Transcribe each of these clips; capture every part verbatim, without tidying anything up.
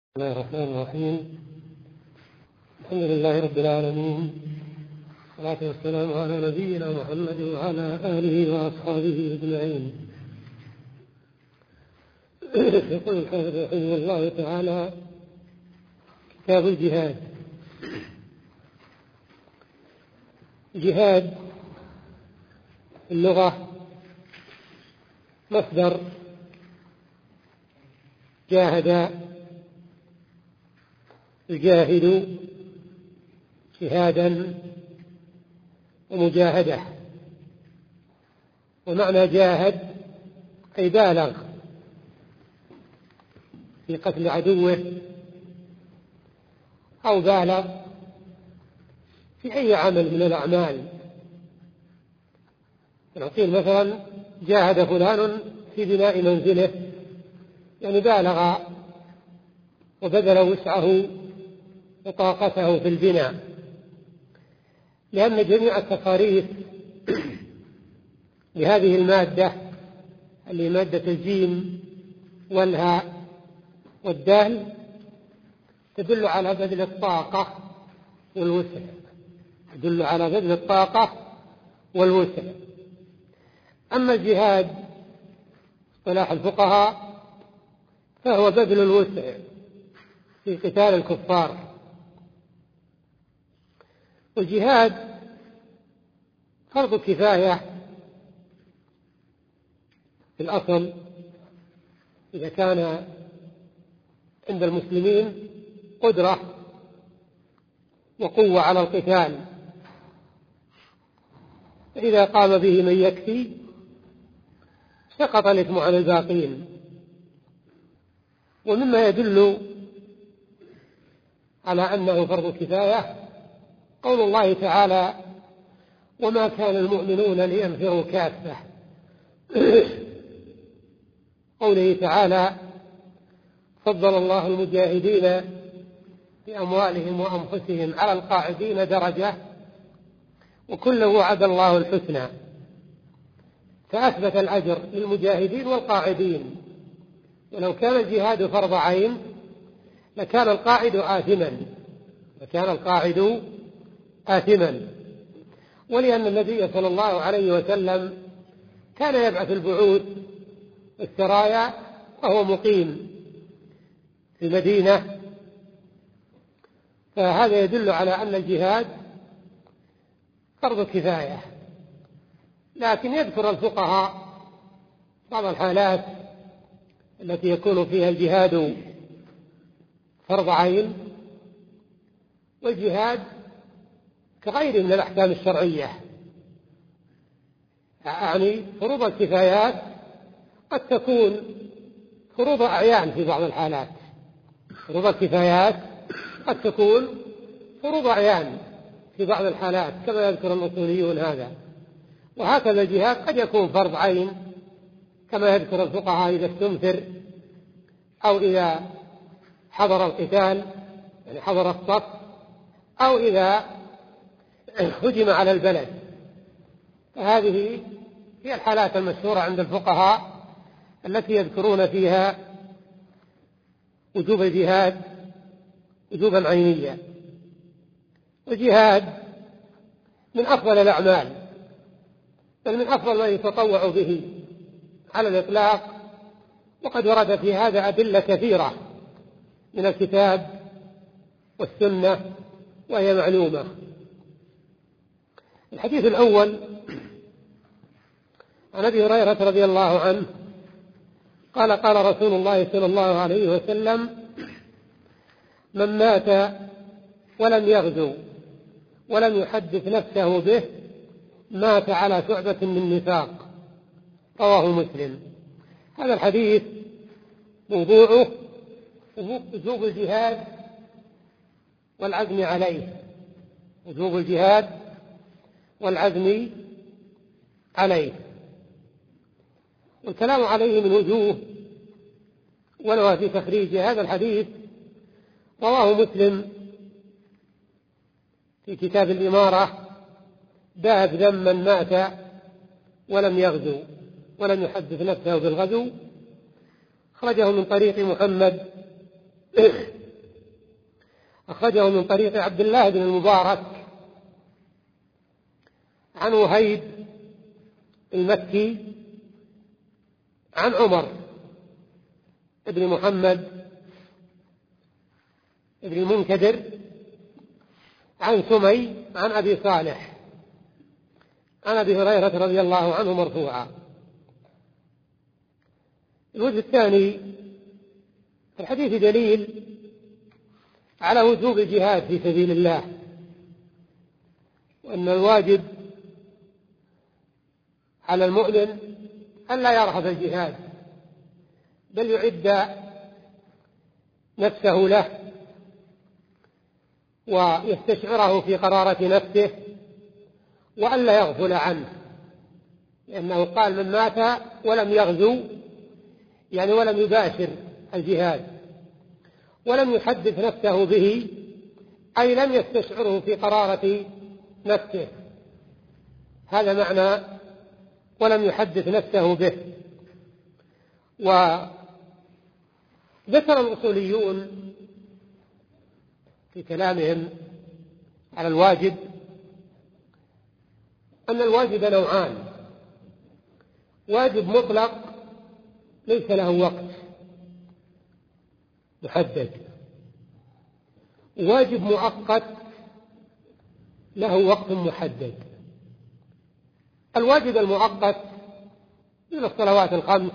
بسم الله الرحمن الرحيم. الحمد لله رب العالمين، والصلاة والسلام على نبينا محمد وعلى آله وأصحابه أجمعين. يقول الحافظ رحمه الله تعالى: كتاب الجهاد. الجهاد في اللغة مصدر جاهد يجاهد جهادا ومجاهدة، ومعنى جاهد أي بالغ في قتل عدوه أو بالغ في أي عمل من الأعمال. نقول مثلا جاهد فلان في بناء منزله، يعني بالغ وبذل وسعه وطاقته في البناء، لأن جميع التقارير لهذه المادة اللي مادة الجيم والهاء والدال تدل على بذل الطاقة والوسع، تدل على بذل الطاقة والوسع. أما الجهاد اصطلاح الفقهاء فهو بذل الوسع في قتال الكفار. والجهاد فرض كفاية في الأصل إذا كان عند المسلمين قدرة وقوة على القتال، فإذا قام به من يكفي سقط الإثم عن الباقين. ومما يدل على أنه فرض كفاية قول الله تعالى: وما كان المؤمنون لينفروا كافة. قوله تعالى: فضل الله المجاهدين بأموالهم وأنفسهم على القاعدين درجة وكلا وعد الله الحسنى، فأثبت الأجر للمجاهدين والقاعدين. ولو كان الجهاد فرض عين لكان القاعد آثما، لكان القاعد آثما. ولأن النبي صلى الله عليه وسلم كان يبعث البعوث والسرايا وهو مقيم في المدينة، فهذا يدل على أن الجهاد فرض كفاية. لكن يذكر الفقهاء بعض الحالات التي يكون فيها الجهاد فرض عين، والجهاد كغيره من الأحكام الشرعية. يعني فروض الكفايات قد تكون فروض أعيان في بعض الحالات، فروض الكفايات قد تكون فروض أعيان في بعض الحالات كما يذكر الأصوليون هذا. وهكذا الجهاد قد يكون فرض عين كما يذكر الفقهاء إذا استنفر أو إذا حضر القتال، يعني حضر الصف، أو إذا هجم على البلد. فهذه هي الحالات المشهورة عند الفقهاء التي يذكرون فيها وجوب الجهاد وجوبا عينيا. والجهاد من أفضل الأعمال، بل من أفضل ما يتطوع به على الإطلاق، وقد ورد في هذا أدلة كثيرة من الكتاب والسنة وهي معلومة. الحديث الأول عن أبي هريرة رضي الله عنه قال: قال رسول الله صلى الله عليه وسلم: من مات ولم يغزو ولم يحدث نفسه به مات على شعبة من نفاق. رواه مسلم. هذا الحديث موضوعه وجوب الجهاد والعزم عليه، وجوب الجهاد والعزم عليه. والكلام عليه من وجوه، ولو في تخريج هذا الحديث رواه مسلم في كتاب الإمارة باب ذم من مات ولم يغزو ولم يحدث نفسه بالغزو، خرجه من طريق محمد أخرجه من طريق عبد الله بن المبارك عن وهيب المكي عن عمر بن محمد بن المنكدر عن سمي عن أبي صالح عن أبي هريرة رضي الله عنه مرفوعا. الوجه الثاني: الحديث دليل على وجوب الجهاد في سبيل الله، وأن الواجب على المؤمن أن لا يرهب الجهاد، بل يعد نفسه له ويستشعره في قرارة نفسه، وأن لا يغفل عنه، لأنه قال: من مات ولم يغزو، يعني ولم يباشر الجهاد ولم يحدث نفسه به، أي لم يستشعره في قرارة نفسه، هذا معنى ولم يحدث نفسه به. وذكر الأصوليون في كلامهم على الواجب أن الواجب نوعان: واجب مطلق ليس له وقت محدد، واجب مؤقت له وقت محدد. الواجب المؤقت من الصلوات الخمس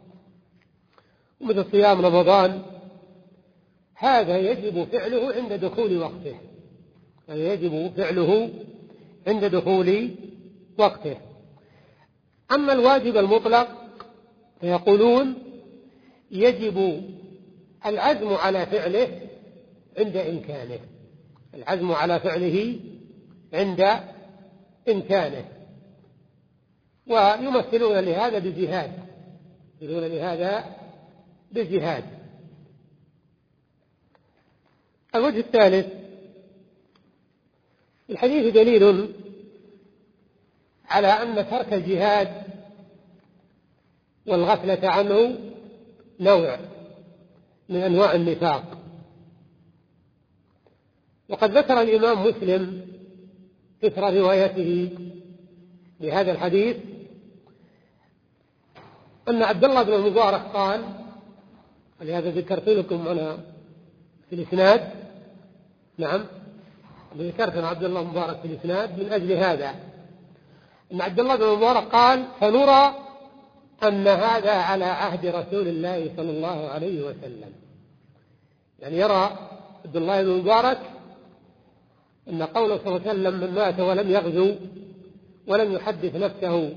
ومثل صيام رمضان، هذا يجب فعله عند دخول وقته، هذا يجب فعله عند دخول وقته. أما الواجب المطلق فيقولون يجب العزم على فعله عند إمكانه، العزم على فعله عند إمكانه، ويمثلون لهذا بالجهاد، يمثلون لهذا بالجهاد. الوجه الثالث: الحديث دليل على أن ترك الجهاد والغفلة عنه نوع من أنواع النفاق. وقد ذكر الإمام مسلم إثر روايته لهذا الحديث أن عبد الله بن المبارك قال، ولهذا ذكرت لكم أنا في الإسناد، نعم ذكرت أن عبد الله بن المبارك في الإسناد من أجل هذا، أن عبد الله بن المبارك قال: فنرى أن هذا على عهد رسول الله صلى الله عليه وسلم. يعني يرى عبد الله بن المبارك أن قوله صلى الله عليه وسلم: من مات ولم يغزو ولم يحدث نفسه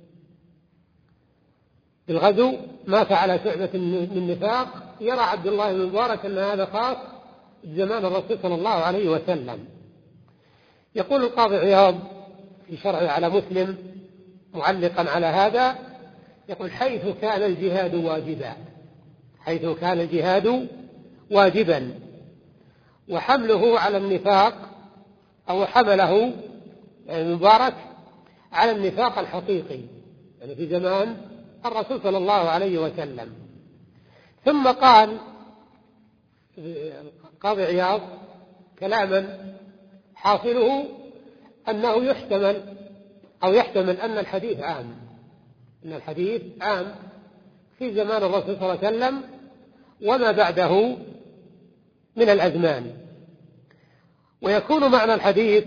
بالغزو مات على شعبة من نفاق، يرى عبد الله بن المبارك أن هذا خاص بزمان الرسول صلى الله عليه وسلم. يقول القاضي عياض في شرعه على مسلم معلقا على هذا، يقول: حيث كان الجهاد واجبا، حيث كان الجهاد واجبا، وحمله على النفاق أو حمله يعني المبارك على النفاق الحقيقي، يعني في زمان الرسول صلى الله عليه وسلم. ثم قال القاضي عياض كلاما حاصله أنه يحتمل أو يحتمل أن الحديث عام، أن الحديث عام في زمان الرسول صلى الله عليه وسلم وما بعده من الأزمان. ويكون معنى الحديث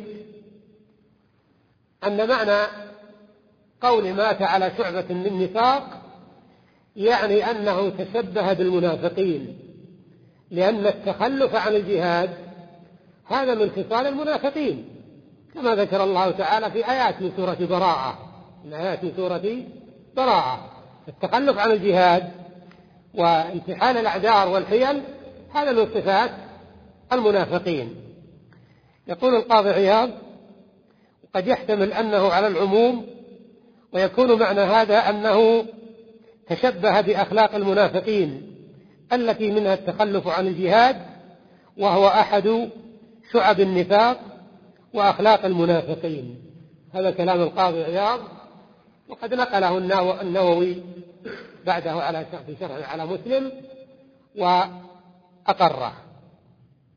أن معنى قول مات على شعبة من نفاق يعني أنه تشبه بالمنافقين، لأن التخلف عن الجهاد هذا من خصال المنافقين، كما ذكر الله تعالى في آيات من سورة براءة، من آيات من سورة براءة. التخلف عن الجهاد وامتحان الأعذار والحيل هذا من صفات المنافقين. يقول القاضي عياض: وقد يحتمل أنه على العموم، ويكون معنى هذا أنه تشبه بأخلاق المنافقين التي منها التخلف عن الجهاد، وهو أحد شعب النفاق وأخلاق المنافقين. هذا كلام القاضي عياض، وقد نقله النووي بعده على في شرحه على مسلم وأقره.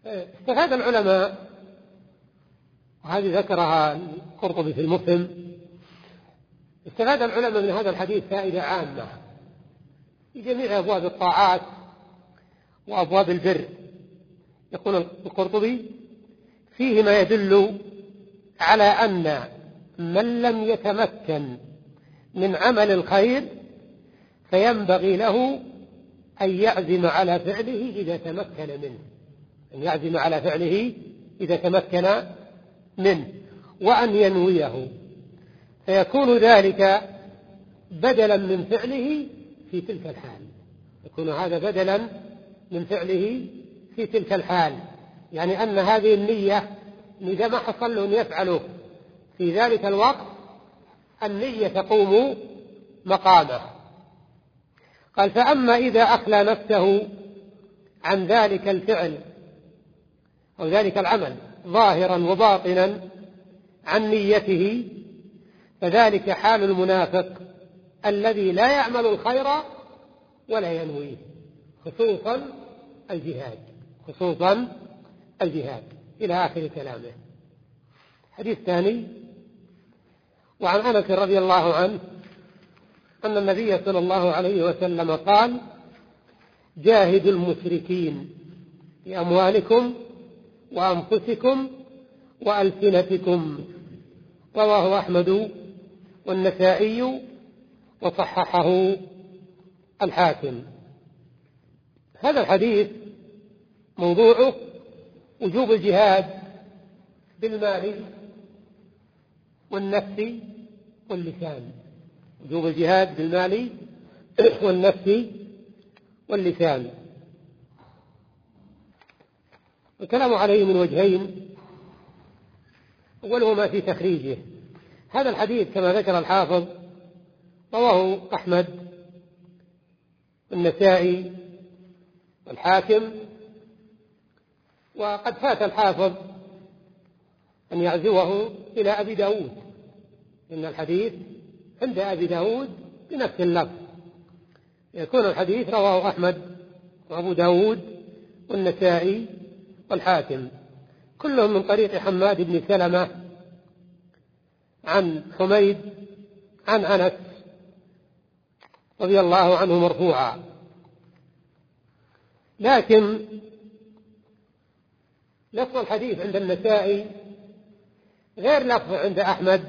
استفاد العلماء، وهذه ذكرها القرطبي في المفهم، استفاد العلماء من هذا الحديث فائدة عامة في جميع أبواب الطاعات وأبواب البر. يقول القرطبي: فيه ما يدل على أن من لم يتمكن من عمل الخير فينبغي له أن يعزم على فعله إذا تمكن منه، أن يعزم على فعله إذا تمكن منه، وأن ينويه، فيكون ذلك بدلا من فعله في تلك الحال. يكون هذا بدلا من فعله في تلك الحال، يعني أن هذه النية إذا ما حصل له أن يفعله في ذلك الوقت النية تقوم مقامه. قال: فأما إذا أخلى نفسه عن ذلك الفعل أو ذلك العمل ظاهرا وباطنا عن نيته فذلك حال المنافق الذي لا يعمل الخير ولا ينويه، خصوصا الجهاد، خصوصا الجهاد، إلى آخر كلامه. حديث ثاني: وعن أنس رضي الله عنه أن النبي صلى الله عليه وسلم قال: جاهدوا المشركين بأموالكم وأنفسكم وألسنتكم. رواه أحمد والنسائي وصححه الحاكم. هذا الحديث موضوعه وجوب الجهاد بالمال والنفس واللسان، وجوب الجهاد بالمال والنفس واللسان. الكلام عليه من وجهين: أولهما في تخريجه. هذا الحديث كما ذكر الحافظ رواه أحمد والنسائي والحاكم، وقد فات الحافظ أن يعزوه إلى أبي داود، إن الحديث عند أبي داود بنفس اللفظ، يكون الحديث رواه أحمد وأبو داود والنسائي والحاكم، كلهم من طريق حماد بن سلمة عن حميد عن أنس رضي الله عنه مرفوعا. لكن لفظ الحديث عند النسائي غير لفظ عند أحمد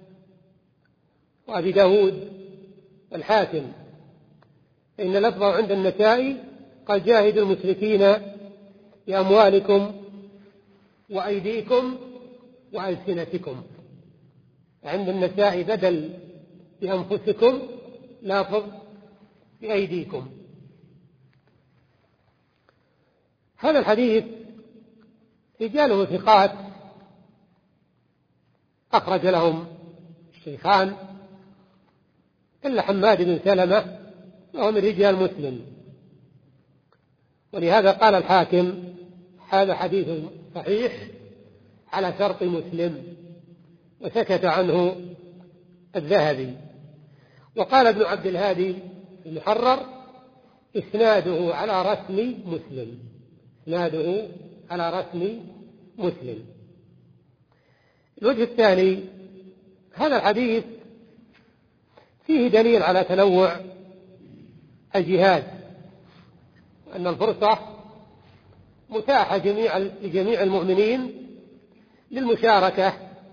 وأبي داود والحاكم، إن لفظه عند النسائي قال: جاهدوا المشركين بأموالكم وأيديكم وألسنتكم. عند النسائي بدل بأنفسكم لفظ بأيديكم. هذا الحديث رجاله ثقات أخرج لهم الشيخان إلا حماد بن سلمة وهو من رجال مسلم، ولهذا قال الحاكم: هذا حديث صحيح على شرط مسلم، وسكت عنه الذهبي. وقال ابن عبد الهادي المحرر: إسناده على رسم مسلم، إسناده على رسم مسلم. الوجه الثاني: هذا الحديث فيه دليل على تنوع الجهاد، وأن الفرصة متاحة جميع لجميع المؤمنين للمشاركة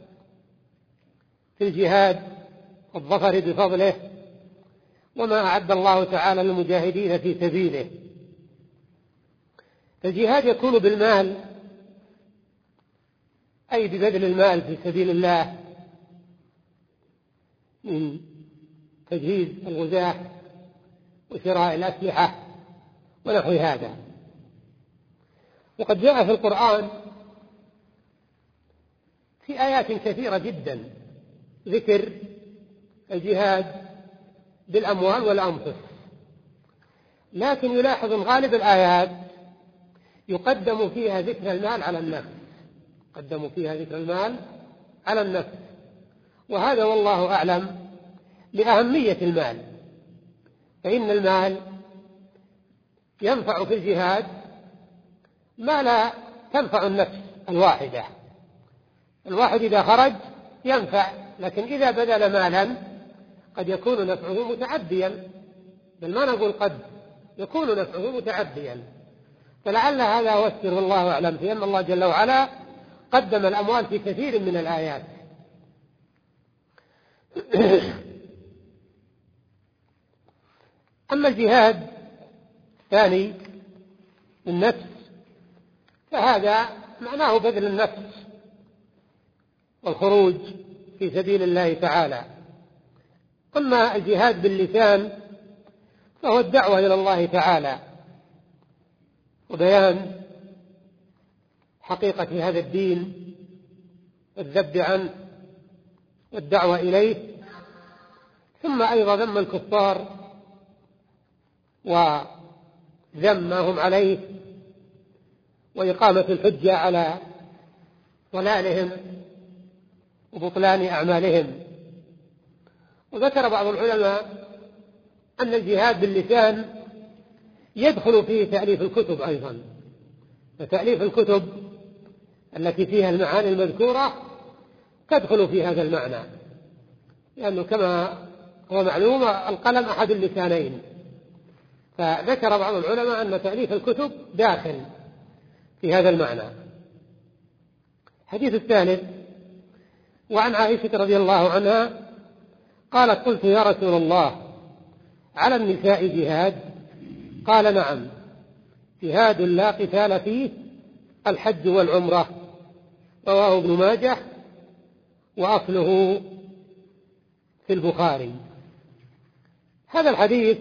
في الجهاد والظفر بفضله وما أعد الله تعالى للمجاهدين في سبيله. الجهاد يكون بالمال، أي ببذل المال في سبيل الله من تجهيز الغزاة وشراء الأسلحة ونحو هذا. وقد جاء في القرآن في آيات كثيرة جدا ذكر الجهاد بالأموال والأنفس، لكن يلاحظ غالب الآيات يقدم فيها ذكر المال على النفس، قدموا فيها ذكر المال على النفس، وهذا والله أعلم لأهمية المال، فإن المال ينفع في الجهاد ما لا تنفع النفس الواحدة. الواحد إذا خرج ينفع، لكن إذا بذل مالا قد يكون نفعه متعديا، بل ما نقول قد يكون نفعه متعديا. فلعل هذا هو السر والله أعلم في أن الله جل وعلا قدم الأموال في كثير من الآيات. أما الجهاد الثاني النفس فهذا معناه بذل النفس والخروج في سبيل الله تعالى. أما الجهاد باللسان فهو الدعوة إلى الله تعالى وبيان حقيقة هذا الدين والذب عنه والدعوة إليه، ثم أيضا ذم الكفار وذم ما هم عليه وإقامة الحجة على ضلالهم وبطلان أعمالهم. وذكر بعض العلماء أن الجهاد باللسان يدخل فيه تأليف الكتب أيضا، فتأليف الكتب التي فيها المعاني المذكورة تدخل في هذا المعنى، لأنه كما هو معلوم القلم أحد اللسانين، فذكر بعض العلماء أن تأليف الكتب داخل في هذا المعنى. الحديث الثالث: وعن عائشة رضي الله عنها قالت: قلت يا رسول الله على النساء جهاد؟ قال: نعم، جهاد لا قتال فيه الحج والعمرة. رواه ابن ماجه وأصله في البخاري. هذا الحديث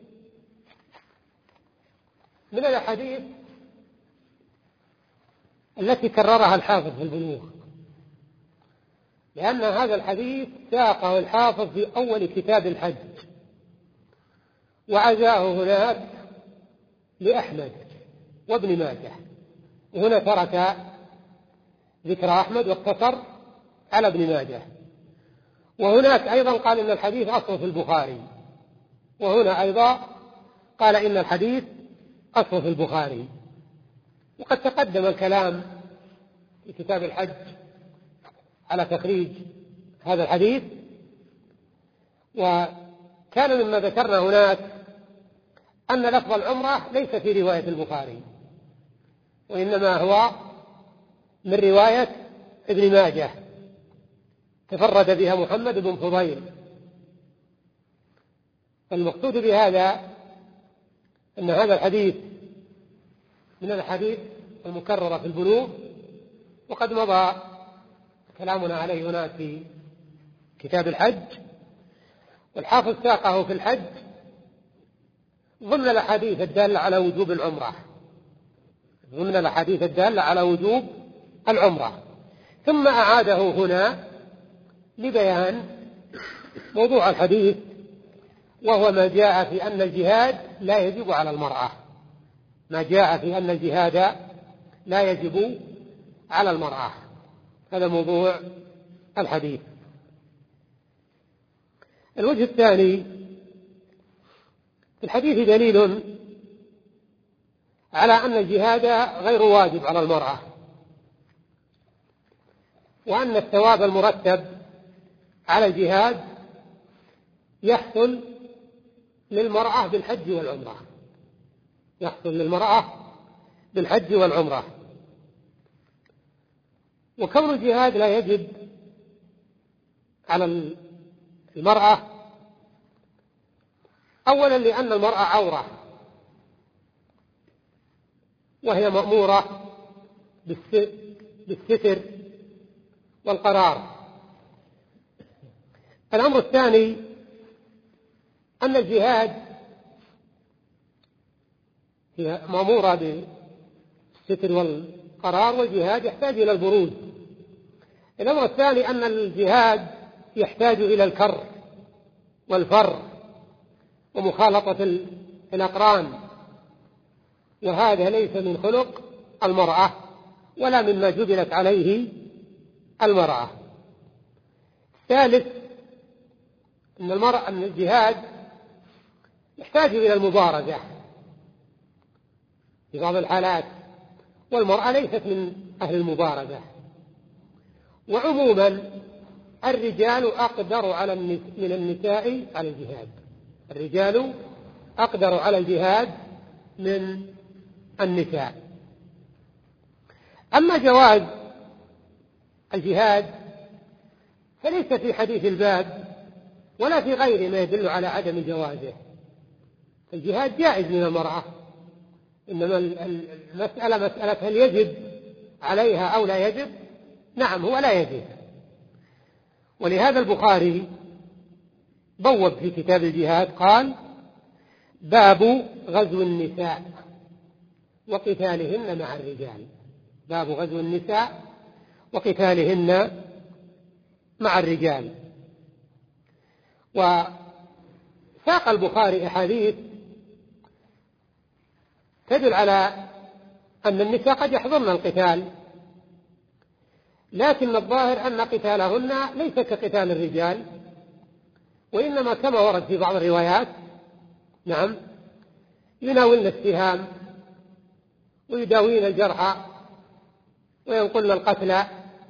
من الأحاديث التي كررها الحافظ في البلوغ، لأن هذا الحديث ساقه الحافظ في أول كتاب الحج وعزاه هناك لأحمد وابن ماجه، وهنا ترك ذكر أحمد واقتصر على ابن ماجه، وهناك أيضا قال إن الحديث أصله في البخاري، وهنا أيضا قال إن الحديث أصله في البخاري. وقد تقدم الكلام في كتاب الحج على تخريج هذا الحديث، وكان مما ذكرنا هناك أن لفظ العمرة ليس في رواية البخاري، وإنما هو من رواية ابن ماجه تفرد بها محمد بن فضيل. فالمقصود بهذا أن هذا الحديث من الحديث المكررة في البلوغ، وقد مضى كلامنا عليه هناك في كتاب الحج، والحافظ ساقه في الحج ضمن الأحاديث الدالة على وجوب العمرة، ضمن الأحاديث الدالة على وجوب العمرة، ثم أعاده هنا لبيان موضوع الحديث، وهو ما جاء في أن الجهاد لا يجب على المرأة، ما جاء في أن الجهاد لا يجب على المرأة. هذا موضوع الحديث. الوجه الثاني: في الحديث دليل على أن الجهاد غير واجب على المرأة، وأن الثواب المرتب على الجهاد يحصل للمرأة بالحج والعمرة، يحصل للمرأة بالحج والعمرة. وكون الجهاد لا يجب على المرأة أولا لأن المرأة عورة، وهي مأمورة بالستر والقرار. الأمر الثاني أن الجهاد هي مأمورة بالستر والقرار، والجهاد يحتاج إلى البروز. الأمر الثاني أن الجهاد يحتاج إلى الكر والفر ومخالطة الأقران، وهذا ليس من خلق المرأة ولا مما جبلت عليه المرأة. الثالث أن المرأة أن الجهاد يحتاج إلى المبارزة في بعض الحالات، والمرأة ليست من أهل المبارزة. وعموما الرجال أقدر على من النساء على الجهاد، الرجال أقدر على الجهاد من النساء. أما جواز الجهاد فليس في حديث الباب ولا في غيره ما يدل على عدم جوازه. الجهاد جائز من المرأة، إنما المسألة مسألة هل يجب عليها أو لا يجب. نعم، هو لا يجب. ولهذا البخاري بوب في كتاب الجهاد قال: باب غزو النساء وقتالهن مع الرجال. باب غزو النساء وقتالهن مع الرجال. وساق البخاري أحاديث تدل على أن النساء قد يحضرن القتال، لكن الظاهر أن قتالهن ليس كقتال الرجال، وإنما كما ورد في بعض الروايات نعم يناولن السهام ويداوين الجرحى وينقلن القتلى،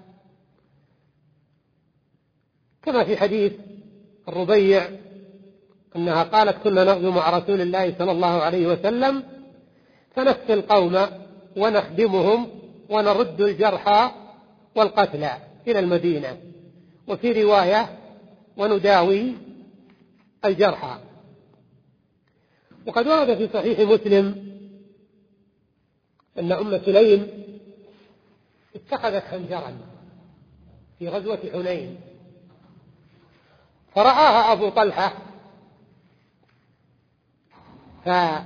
كما في حديث الربيع أنها قالت: كنا نغزو مع رسول الله صلى الله عليه وسلم فنسقي القوم ونخدمهم ونرد الجرحى والقتلى إلى المدينة، وفي رواية ونداوي الجرحى. وقد ورد في صحيح مسلم أن أم سليم اتخذت خنجرا في غزوة حنين، فرآها أبو طلحة فقال: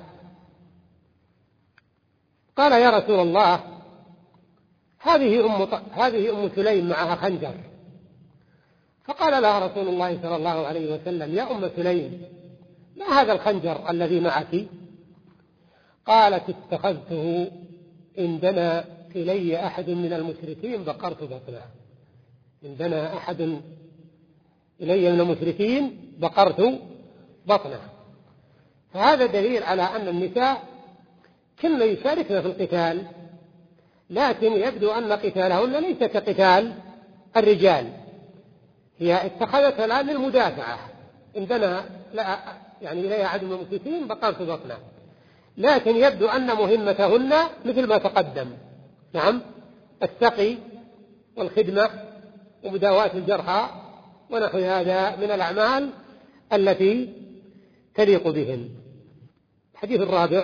يا رسول الله، هذه أم هذه أم سليم معها خنجر. فقال لها رسول الله صلى الله عليه وسلم: يا أم سليم، ما هذا الخنجر الذي معك؟ قالت: اتخذته إن دنا إلي أحد من المشركين بقرت بطنه. إن دنا أحد إلي من المشركين بقرت بطنه. فهذا دليل على أن النساء كن يشاركن في القتال، لكن يبدو أن قتالهن ليس كقتال الرجال. هي اتخذتها الآن للمدافعة، إن دنا لا يعني إليها أحد من المشركين بقرت بطنه، لكن يبدو أن مهمتهن مثل ما تقدم، نعم، السقي والخدمة ومداواة الجرحى ونحو هذا من الأعمال التي تليق بهن. الحديث الرابع: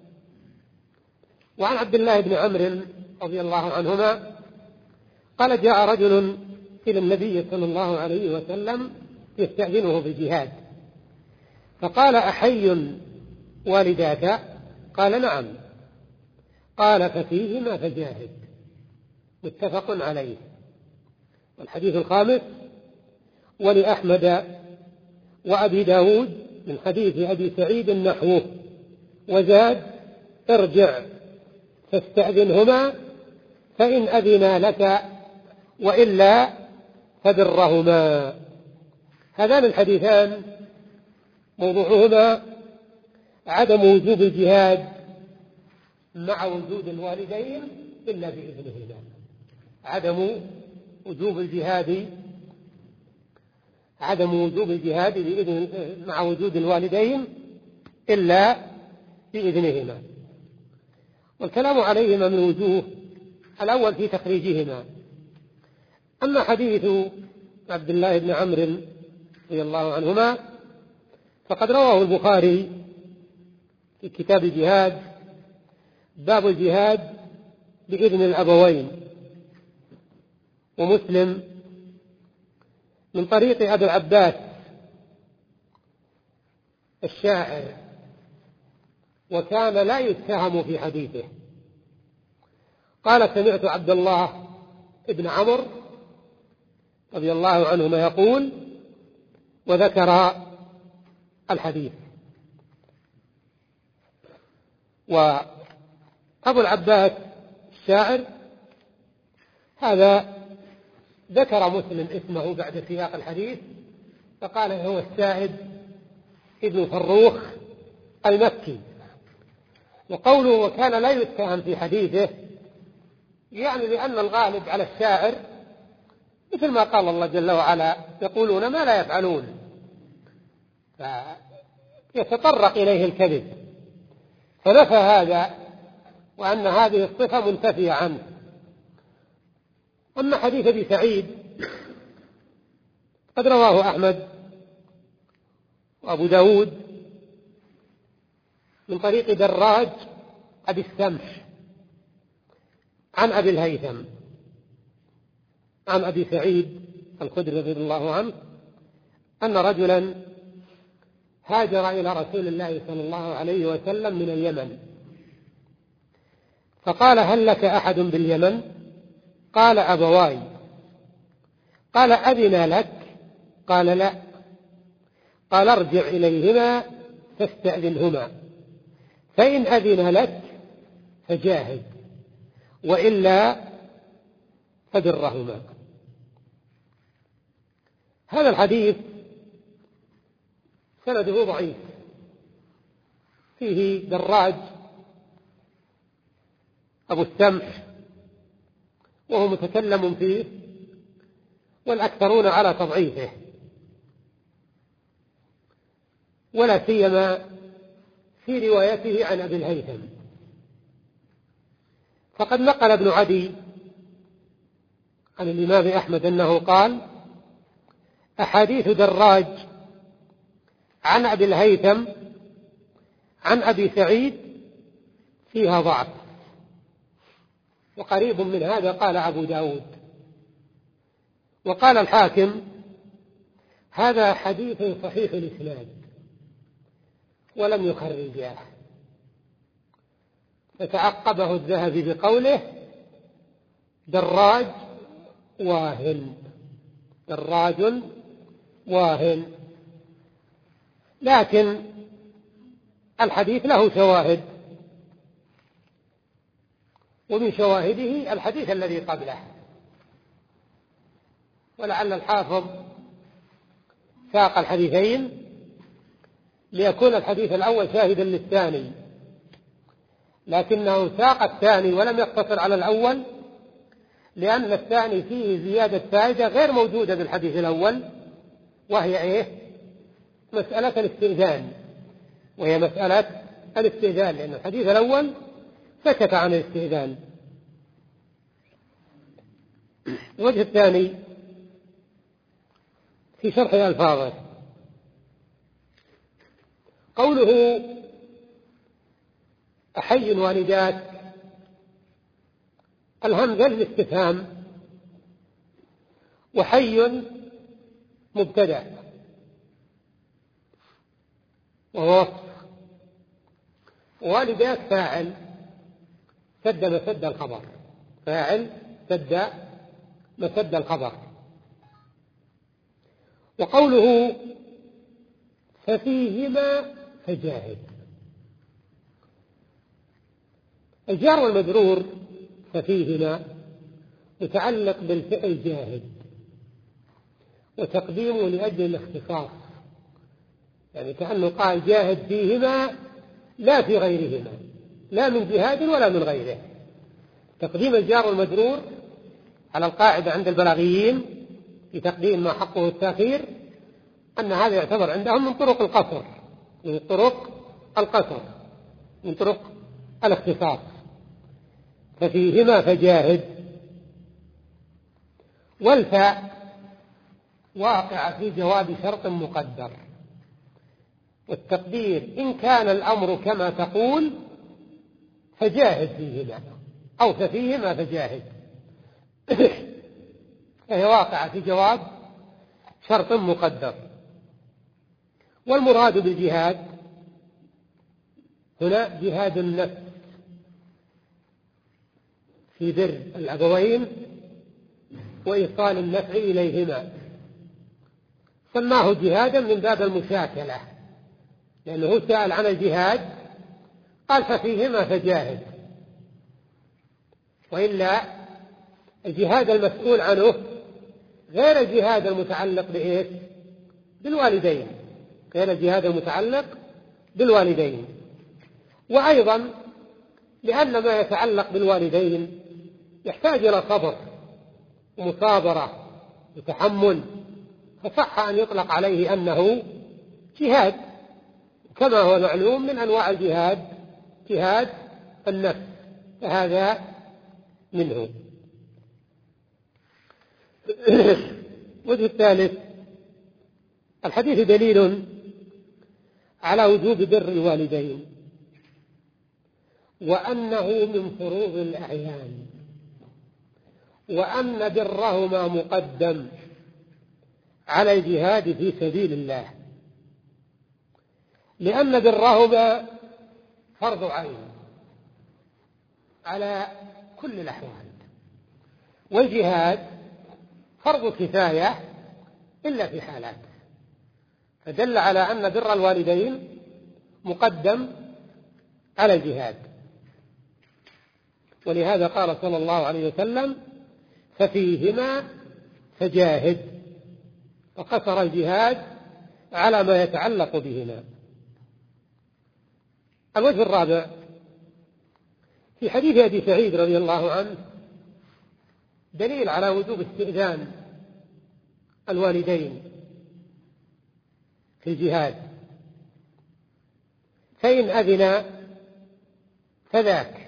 وعن عبد الله بن عمرو رضي الله عنهما قال: جاء رجل إلى النبي صلى الله عليه وسلم يستأذنه بالجهاد، فقال: أحي والداك؟ قال: نعم. قال: ففيهما فجاهد. متفق عليه. والحديث الخامس: ولأحمد وأبي داود من حديث أبي سعيد نحوه، وزاد: ارجع فاستأذنهما فإن أذنا لك وإلا فبرهما. هذان الحديثان موضوعهما عدم وجوب الجهاد مع وجود الوالدين إلا بإذنهما. عدم وجوب الجهاد عدم وجوب الجهاد بإذن مع وجود الوالدين إلا بإذنهما. والكلام عليهما من وجوه: الأول في تخريجهما. أما حديث عبد الله بن عمرو رضي الله عنهما فقد رواه البخاري في كتاب الجهاد، باب الجهاد بإذن الأبوين، ومسلم من طريق أبي العباس الشاعر، وكان لا يتهم في حديثه. قال: سمعت عبد الله بن عمرو رضي الله عنهما يقول، وذكر الحديث. وأبو العباس الشاعر هذا ذكر مسلم اسمه بعد سياق الحديث، فقال: هو السائب ابن فروخ المكي. وقوله وكان لا يتهم في حديثه يعني لأن الغالب على الشاعر مثل ما قال الله جل وعلا يقولون ما لا يفعلون، فيتطرق إليه الكذب، فنفى هذا وأن هذه الصفة منتفية عنه. أما حديث أبي سعيد قد رواه أحمد وأبو داود من طريق دراج أبي السمح عن أبي الهيثم عن أبي سعيد الخدري رضي الله عنه أن رجلا هاجر إلى رسول الله صلى الله عليه وسلم من اليمن، فقال هل لك أحد باليمن؟ قال أبواي. قال أذن لك؟ قال لا. قال ارجع إليهما فاستأذنهما، فإن أذن لك فجاهد، وإلا فبرهما. هذا الحديث سنده ضعيف، فيه دراج أبو السمح وهو متكلم فيه، والأكثرون على تضعيفه، ولا سيما في روايته عن أبي الهيثم. فقد نقل ابن عدي عن الإمام أحمد أنه قال أحاديث دراج عن أبي الهيثم عن أبي سعيد فيها ضعف، وقريب من هذا قال أبو داود. وقال الحاكم هذا حديث صحيح الإسناد ولم يخرجاه، فتعقبه الذهبي بقوله دراج واهن، دراج واهن. لكن الحديث له شواهد، ومن شواهده الحديث الذي قبله، ولعل الحافظ ساق الحديثين ليكون الحديث الأول شاهدا للثاني، لكنه ساق الثاني ولم يقتصر على الأول، لأن الثاني فيه زيادة فائدة غير موجودة بالحديث الأول، وهي إيه؟ مسألة الاستئذان، وهي مسألة الاستئذان، لأن الحديث الأول سكت عن الاستئذان. الوجه الثاني في شرح ألفاظه، قوله أحي والداك، الهمزة للاستفهام، وحي مبتدأ وهو وصف، والداك فاعل سد مسد الخبر، فاعل سد مسد الخبر. وقوله ففيهما فجاهد، الجار والمجرور ففيهما متعلق بالفعل جاهد، وتقديمه لأجل الاختصاص، يعني كأنه قال جاهد فيهما لا في غيرهما، لا من جهاد ولا من غيره. تقديم الجار والمجرور على القاعدة عند البلاغيين في تقديم ما حقه التأخير أن هذا يعتبر عندهم من طرق القصر، من طرق القصر، من طرق الاختصاص. ففيهما فجاهد، والفاء واقع في جواب شرط مقدر، والتقدير إن كان الأمر كما تقول فجاهد فيهما، أو ففيهما فجاهد، فهي واقعة في جواب شرط مقدر. والمراد بالجهاد هنا جهاد النفس في بر الأبوين وإيصال النفع إليهما، سماه جهادا من باب المشاكلة، لأنه سأل عن الجهاد قال ففيهما فجاهد، وإلا الجهاد المسؤول عنه غير الجهاد المتعلق بإيش؟ بالوالدين، غير الجهاد المتعلق بالوالدين. وأيضا لأن ما يتعلق بالوالدين يحتاج إلى صبر ومصابرة وتحمل، فصح أن يطلق عليه أنه جهاد، كما هو معلوم من أنواع الجهاد جهاد النفس، فهذا منه. الوجه الثالث: الحديث دليل على وجوب بر الوالدين، وأنه من فروض الأعيان، وأن برهما مقدم على الجهاد في سبيل الله، لأن برهما فرض عين على كل الأحوال، والجهاد فرض كفاية إلا في حالات، فدل على أن بر الوالدين مقدم على الجهاد. ولهذا قال صلى الله عليه وسلم: ففيهما فجاهد، فقصر الجهاد على ما يتعلق بهما. الوجه الرابع: في حديث أبي سعيد رضي الله عنه دليل على وجوب استئذان الوالدين في الجهاد، فإن أذن فذاك،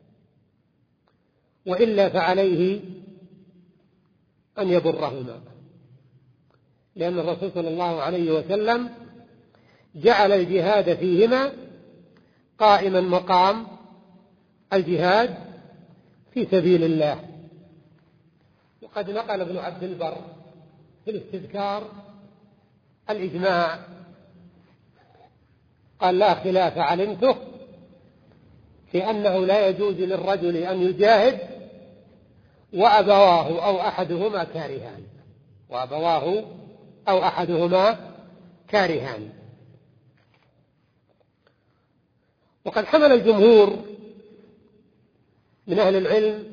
وإلا فعليه أن يبرهما، لأن الرسول صلى الله عليه وسلم جعل الجهاد فيهما قائما مقام الجهاد في سبيل الله. وقد نقل ابن عبد البر في الاستذكار الإجماع، قال: لا خلاف علمته في أنه لا يجوز للرجل أن يجاهد وأبواه أو أحدهما كارهان وأبواه أو أحدهما كارهان. وقد حمل الجمهور من أهل العلم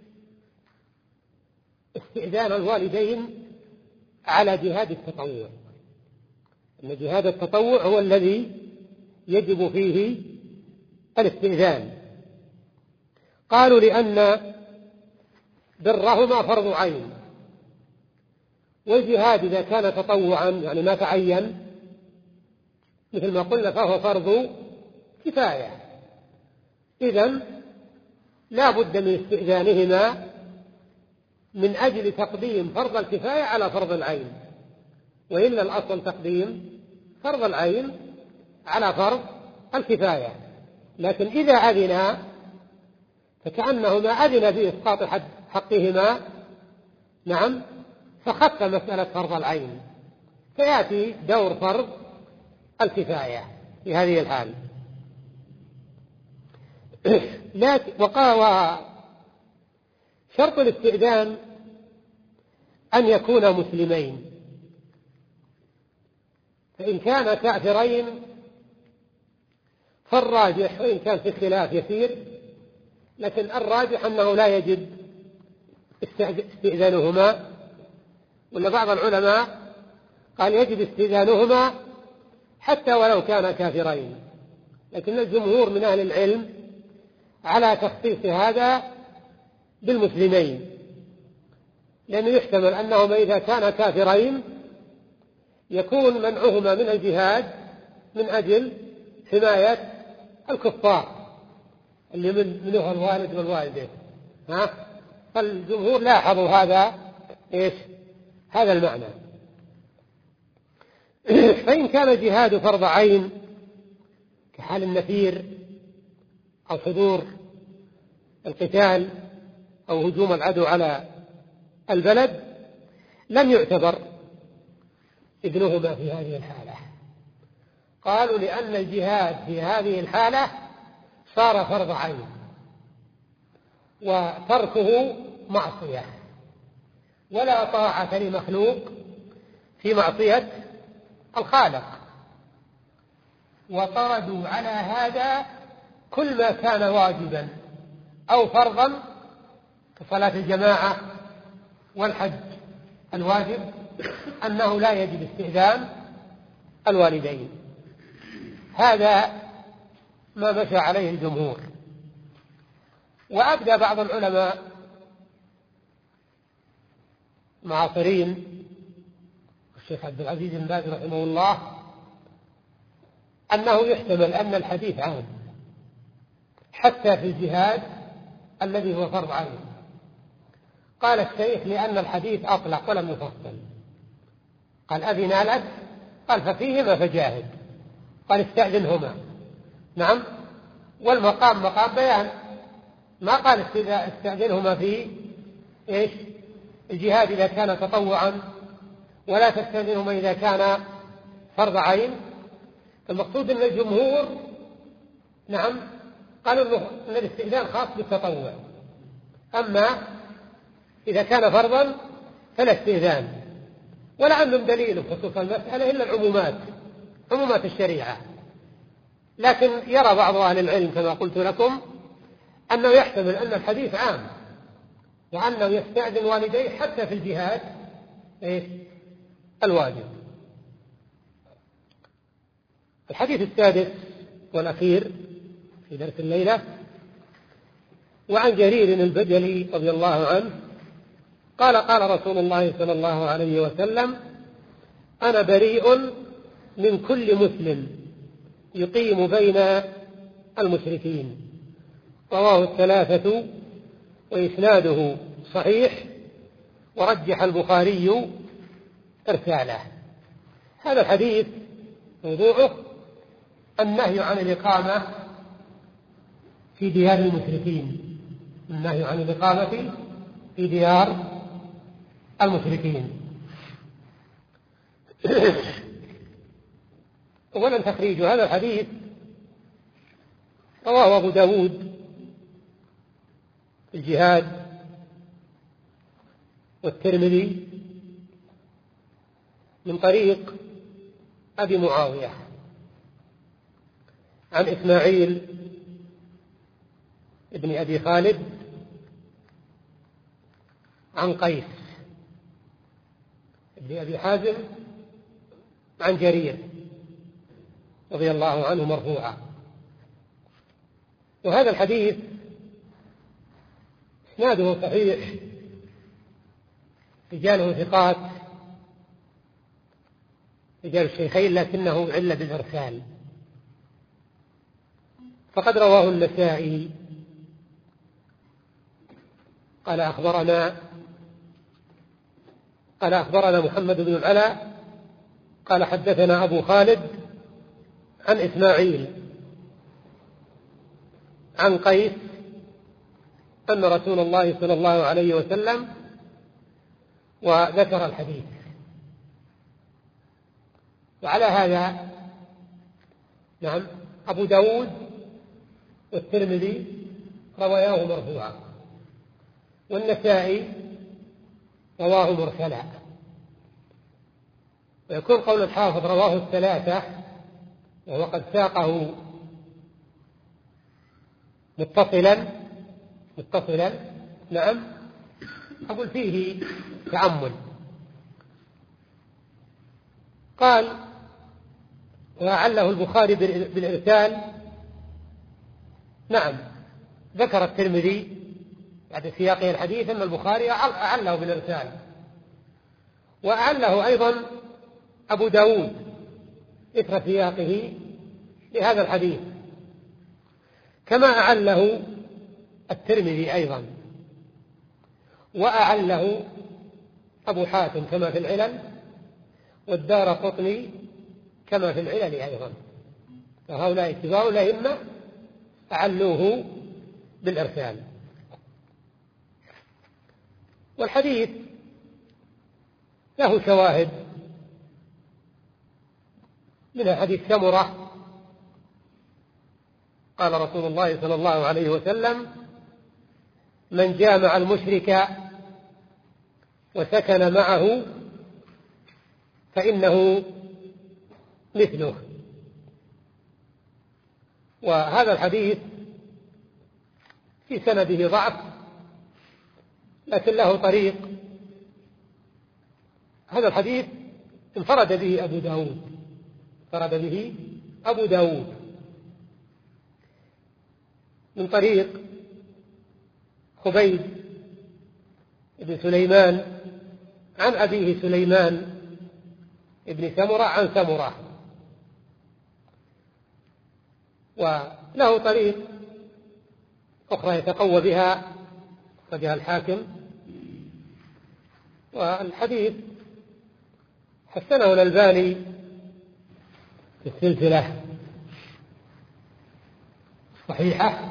استئذان الوالدين على جهاد التطوع، أن جهاد التطوع هو الذي يجب فيه الاستئذان. قالوا لأن برهما فرض عين، والجهاد إذا كان تطوعا يعني ما تعين مثل ما قلنا فهو فرض كفاية، إذن لا بد من استئذانهما من أجل تقديم فرض الكفاية على فرض العين، وإلا الأصل تقديم فرض العين على فرض الكفاية. لكن إذا أذنا فكأنهما أذن بإسقاط حقهما، نعم، فخف مسألة فرض العين، فيأتي دور فرض الكفاية في هذه الحال. وقال شرط الاستئذان أن يكون مسلمين، فإن كان كافرين فالراجح، وإن كان في اختلاف يسير، لكن الراجح أنه لا يجب استئذانهما، وأن بعض العلماء قال يجب استئذانهما حتى ولو كان كافرين، لكن الجمهور من أهل العلم على تخصيص هذا بالمسلمين، لأنه يحتمل أنهما إذا كانا كافرين يكون منعهما من الجهاد من أجل حماية الكفار اللي منه الوالد والوالدة، ها؟ فالجمهور لاحظوا هذا إيش؟ هذا المعنى. فإن كان الجهاد فرض عين كحال النفير أو حضور القتال أو هجوم العدو على البلد لم يعتبر إذنهما في هذه الحالة. قالوا لأن الجهاد في هذه الحالة صار فرض عين، وتركه معصية، ولا طاعة لمخلوق في معصية الخالق، وطردوا على هذا كل ما كان واجبا أو فرضا كصلاة الجماعة والحج الواجب، أنه لا يجب استئذان الوالدين. هذا ما مشى عليه الجمهور. وأبدى بعض العلماء المعاصرين الشيخ عبد العزيز بن باز رحمه الله أنه يحتمل أن الحديث عام حتى في الجهاد الذي هو فرض عين. قال الشيخ لأن الحديث أطلق ولم يفصل، قال أذن لك، قال ففيهما فجاهد، قال استأذنهما. نعم، والمقام مقام بيان، ما قال استأذنهما في إيش الجهاد إذا كان تطوعا، ولا تستأذنهما إذا كان فرض عين. المقصود أن الجمهور نعم قالوا أن الاستئذان خاص بالتطوع، أما إذا كان فرضا فلا استئذان، ولا عندهم دليل بخصوص المسألة إلا العمومات، عمومات الشريعة. لكن يرى بعض أهل العلم كما قلت لكم أنه يحتمل أن الحديث عام، وأنه يستأذن والديه حتى في الجهاد الواجب. الحديث السادس والأخير في درس الليلة: وعن جرير البجلي رضي الله عنه قال: قال رسول الله صلى الله عليه وسلم: أنا بريء من كل مسلم يقيم بين المشركين. رواه الثلاثة وإسناده صحيح، ورجح البخاري إرساله. هذا الحديث موضوعه النهي عن الإقامة في ديار المشركين، النهي عن الإقامة في ديار المشركين. أولا تخريج هذا الحديث رواه أبو داود في الجهاد، والترمذي من طريق أبي معاوية عن إسماعيل ابن أبي خالد عن قيس ابن أبي حازم عن جرير رضي الله عنه مرفوعا. وهذا الحديث إسناده صحيح، رجاله ثقات، رجال الشيخين، لكنه عل بالإرسال. فقد رواه النسائي قال أخبرنا قال أخبرنا محمد بن العلاء قال حدثنا أبو خالد عن إسماعيل عن قيس أن رسول الله صلى الله عليه وسلم، وذكر الحديث. وعلى هذا نعم أبو داود والترمذي رواياه مرفوعا، والنسائي رواه مرسلا. ويكون قول الحافظ رواه الثلاثة وهو قد ساقه متصلا متصلا نعم أقول فيه تأمل. قال: وأعله البخاري بالإرسال. نعم، ذكر الترمذي بعد سياقه الحديث أن البخاري أعله بالإرسال، وأعله أيضا أبو داود إثر سياقه لهذا الحديث، كما أعله الترمذي أيضا، وأعله أبو حاتم كما في العلل، والدارقطني كما في العلل أيضا. فهؤلاء اتباع الأئمة أعلوه بالإرسال. والحديث له شواهد، منها حديث سمرة قال رسول الله صلى الله عليه وسلم: من جامع المشرك وسكن معه فإنه مثله. وهذا الحديث في سنده ضعف، لكن له طريق. هذا الحديث انفرد به أبو داود انفرد به أبو داود من طريق خبيب بن سليمان عن أبيه سليمان ابن سمرة عن سمرة. وله طريق أخرى يتقوى بها وجه الحاكم، والحديث حسنه الألباني في السلسلة الصحيحة،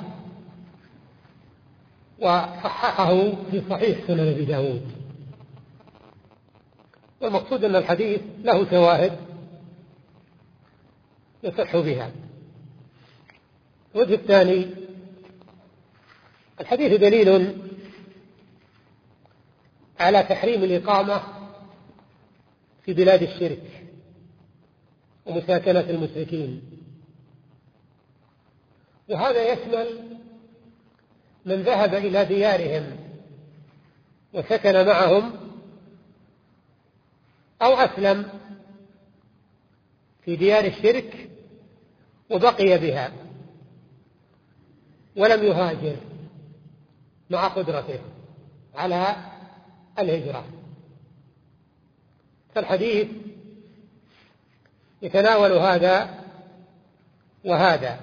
وصححه في صحيح سنن أبي داود. والمقصود أن الحديث له شواهد يصح بها. الوجه الثاني: الحديث دليل على تحريم الإقامة في بلاد الشرك ومساكنة المشركين، وهذا يشمل من ذهب إلى ديارهم وسكن معهم أو أسلم في ديار الشرك وبقي بها ولم يهاجر مع قدرته على الهجرة. فالحديث يتناول هذا وهذا.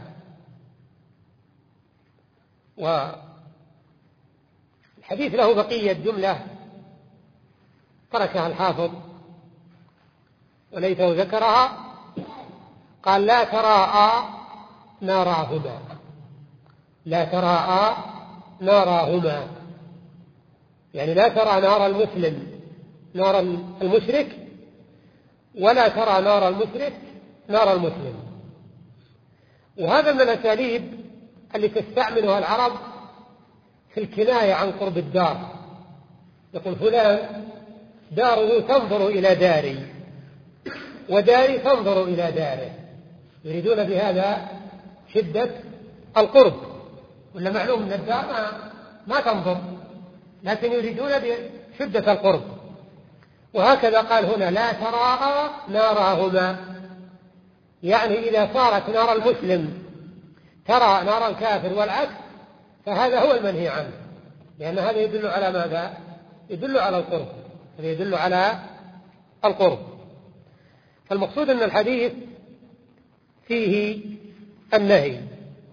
والحديث له بقية جملة تركها الحافظ وليته ذكرها، قال: لا تراءى ناراهما، لا تراءى ناراهما، يعني لا ترى نار المسلم نار المشرك، ولا ترى نار المشرك نار المسلم. وهذا من الأساليب اللي تستعملها العرب في الكناية عن قرب الدار. يقول فلان داره تنظر إلى داري وداري تنظر إلى داره، يريدون بهذا شدة القرب، ولا معلوم أن الدار ما, ما تنظر، لكن يريدون بشدة القرب. وهكذا قال هنا: لا تراءى ناراهما، يعني إذا صارت نار المسلم ترى نار الكافر والعكس، فهذا هو المنهي عنه، لأن هذا يدل على ماذا؟ يدل على القرب، هذا يدل على القرب. فالمقصود أن الحديث فيه النهي.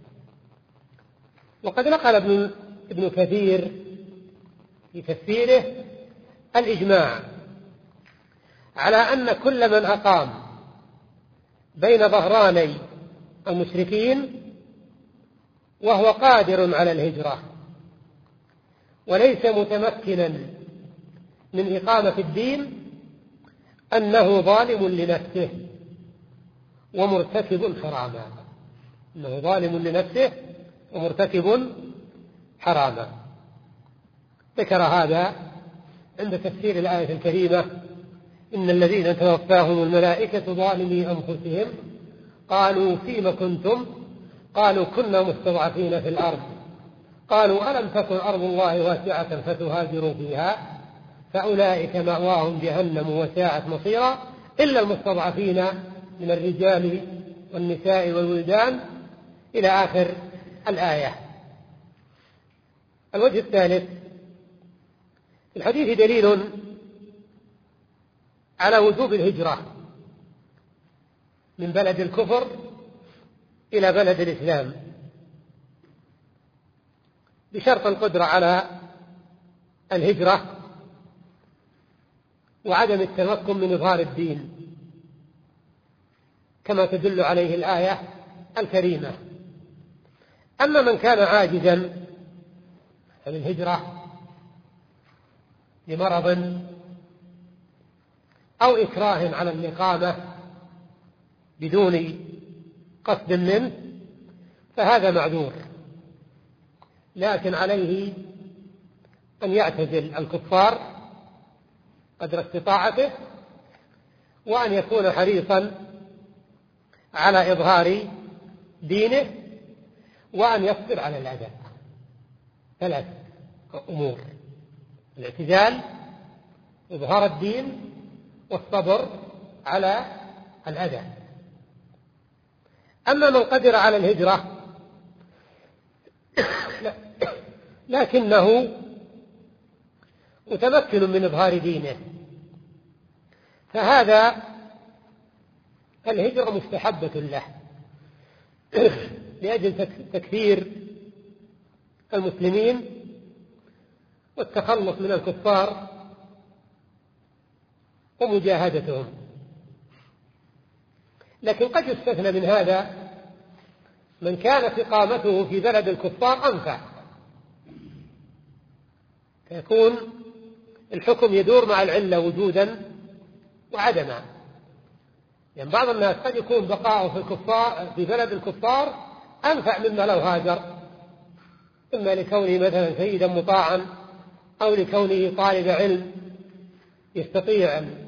وقد نقل ابن, ابن كثير في تفسيره الإجماع على أن كل من أقام بين ظهراني المشركين وهو قادر على الهجرة وليس متمكنا من إقامة الدين أنه ظالم لنفسه ومرتكب حراما، أنه ظالم لنفسه ومرتكب حراما. ذكر هذا عند تفسير الآية الكريمة: إن الذين توفاهم الملائكة ظالمي أنفسهم قالوا فيم كنتم قالوا كنا مستضعفين في الأرض قالوا ألم تكن أرض الله واسعة فتهاجروا فيها فأولئك مأواهم جهنم وساءت مصيرا إلا المستضعفين من الرجال والنساء والولدان، إلى آخر الآية. الوجه الثالث: في الحديث دليل على وجوب الهجرة من بلد الكفر إلى بلد الإسلام بشرط القدرة على الهجرة وعدم التمكن من إظهار الدين، كما تدل عليه الآية الكريمة. أما من كان عاجزا عن الهجرة لمرض أو إكراه على الإقامة بدون قصد منه فهذا معذور، لكن عليه أن يعتزل الكفار قدر استطاعته، وأن يكون حريصا على إظهار دينه، وأن يصبر على الأذى. ثلاث أمور: الاعتزال، إظهار الدين، والصبر على الأذى. أما من قدر على الهجرة لكنه متمكن من إظهار دينه فهذا الهجرة مستحبة له لأجل تكثير المسلمين والتخلص من الكفار ومجاهدتهم. لكن قد يستثنى من هذا من كانت إقامته في بلد الكفار أنفع، فيكون الحكم يدور مع العلة وجودا وعدما. يعني بعض الناس قد يكون بقاؤه في الكفار في بلد الكفار أنفع مما لو هاجر، إما لكونه مثلا سيدا مطاعا أو لكونه طالب علم يستطيع أن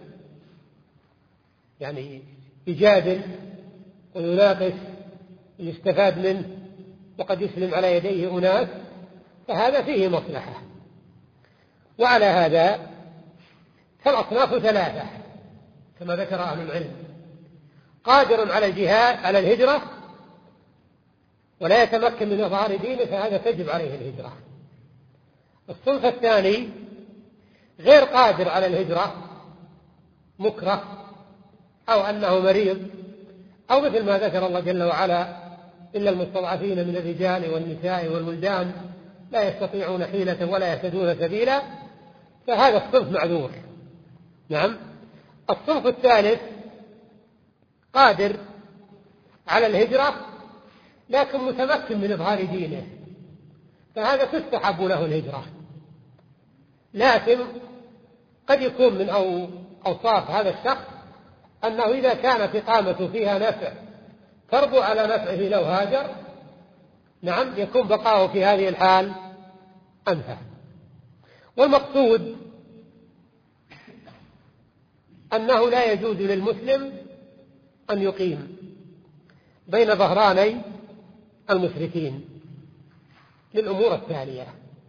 يعني يجادل ويناقش ويستفاد منه وقد يسلم على يديه أناس، فهذا فيه مصلحة. وعلى هذا فالأصناف ثلاثة كما ذكر أهل العلم: قادر على الجهاد على الهجرة ولا يتمكن من إظهار دينه فهذا تجب عليه الهجرة. الصنف الثاني غير قادر على الهجرة، مكره أو أنه مريض، أو مثل ما ذكر الله جل وعلا: إلا المستضعفين من الرجال والنساء والولدان لا يستطيعون حيلة ولا يهتدون سبيلا، فهذا الصنف معذور. نعم. الصنف الثالث قادر على الهجرة لكن متمكن من إظهار دينه، فهذا تستحب له الهجرة، لكن قد يكون من أوصاف هذا الشخص أنه إذا كانت إقامته فيها نفع تربو على نفعه لو هاجر، نعم، يكون بقاؤه في هذه الحال أنفع. والمقصود أنه لا يجوز للمسلم أن يقيم بين ظهراني المشركين للأمور التالية: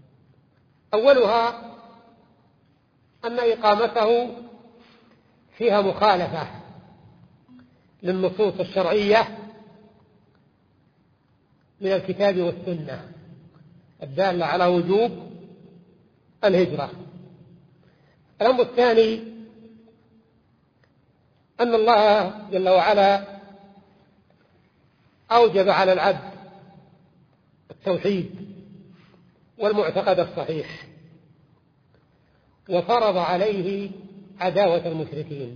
أولها أن إقامته فيها مخالفة للنصوص الشرعية من الكتاب والسنة الدالة على وجوب الهجرة. الأمر الثاني أن الله جل وعلا أوجب على العبد التوحيد والمعتقد الصحيح، وفرض عليه عداوة المشركين،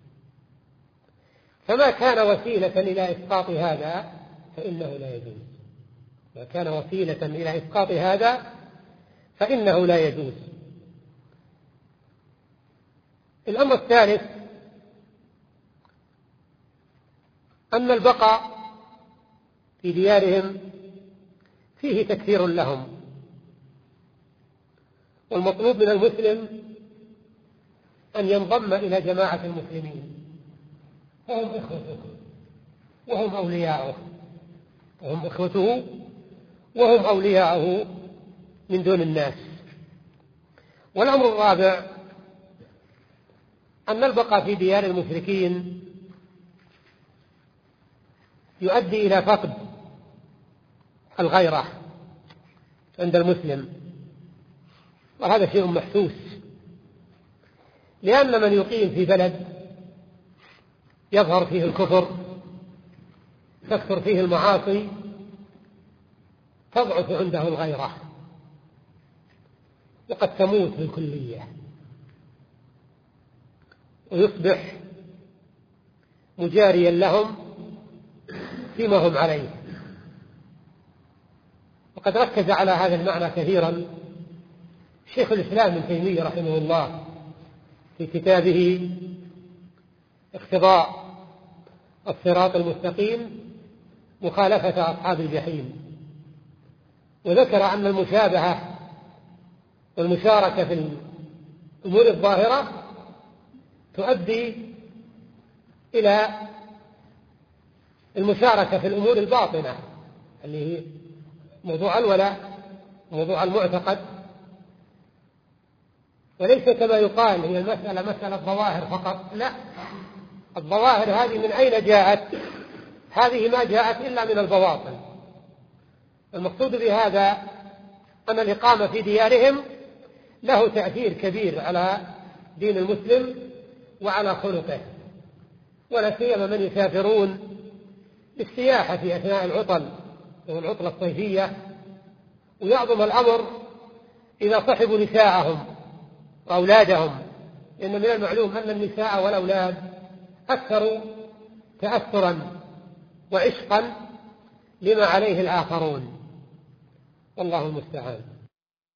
فما كان وسيلة إلى إسقاط هذا فإنه لا يجوز. ما كان وسيلة إلى إسقاط هذا فإنه لا يجوز. الأمر الثالث أن البقاء في ديارهم فيه تكثير لهم، والمطلوب من المسلم أن ينضم إلى جماعة المسلمين، وهم إخوته وهم أولياؤه وهم إخوته وهم أولياؤه من دون الناس. والأمر الرابع أن البقاء في ديار المشركين يؤدي إلى فقد الغيرة عند المسلم، وهذا شيء محسوس، لأن من يقيم في بلد يظهر فيه الكفر تكثر فيه المعاصي تضعف عنده الغيرة وقد تموت بالكلية، ويصبح مجاريا لهم فيما هم عليه. وقد ركز على هذا المعنى كثيرا شيخ الإسلام ابن تيمية رحمه الله في كتابه اقتضاء الصراط المستقيم مخالفة أصحاب الجحيم، وذكر أن المشابهة والمشاركة في الأمور الظاهرة تؤدي إلى المشاركة في الأمور الباطنة اللي هي موضوع الولاء موضوع المعتقد، وليس كما يقال هي المسألة مسألة ظواهر فقط، لا، الظواهر هذه من أين جاءت؟ هذه ما جاءت إلا من البواطن. المقصود بهذا أن الإقامة في ديارهم له تأثير كبير على دين المسلم وعلى خلقه، ولا سيما من يسافرون للسياحة في أثناء العطل والعطلة الصيفية، ويعظم الأمر إذا صحبوا نساءهم وأولادهم، لأن من المعلوم أن النساء والأولاد أكثر تأثرا وعشقا لما عليه الآخرون، والله المستعان.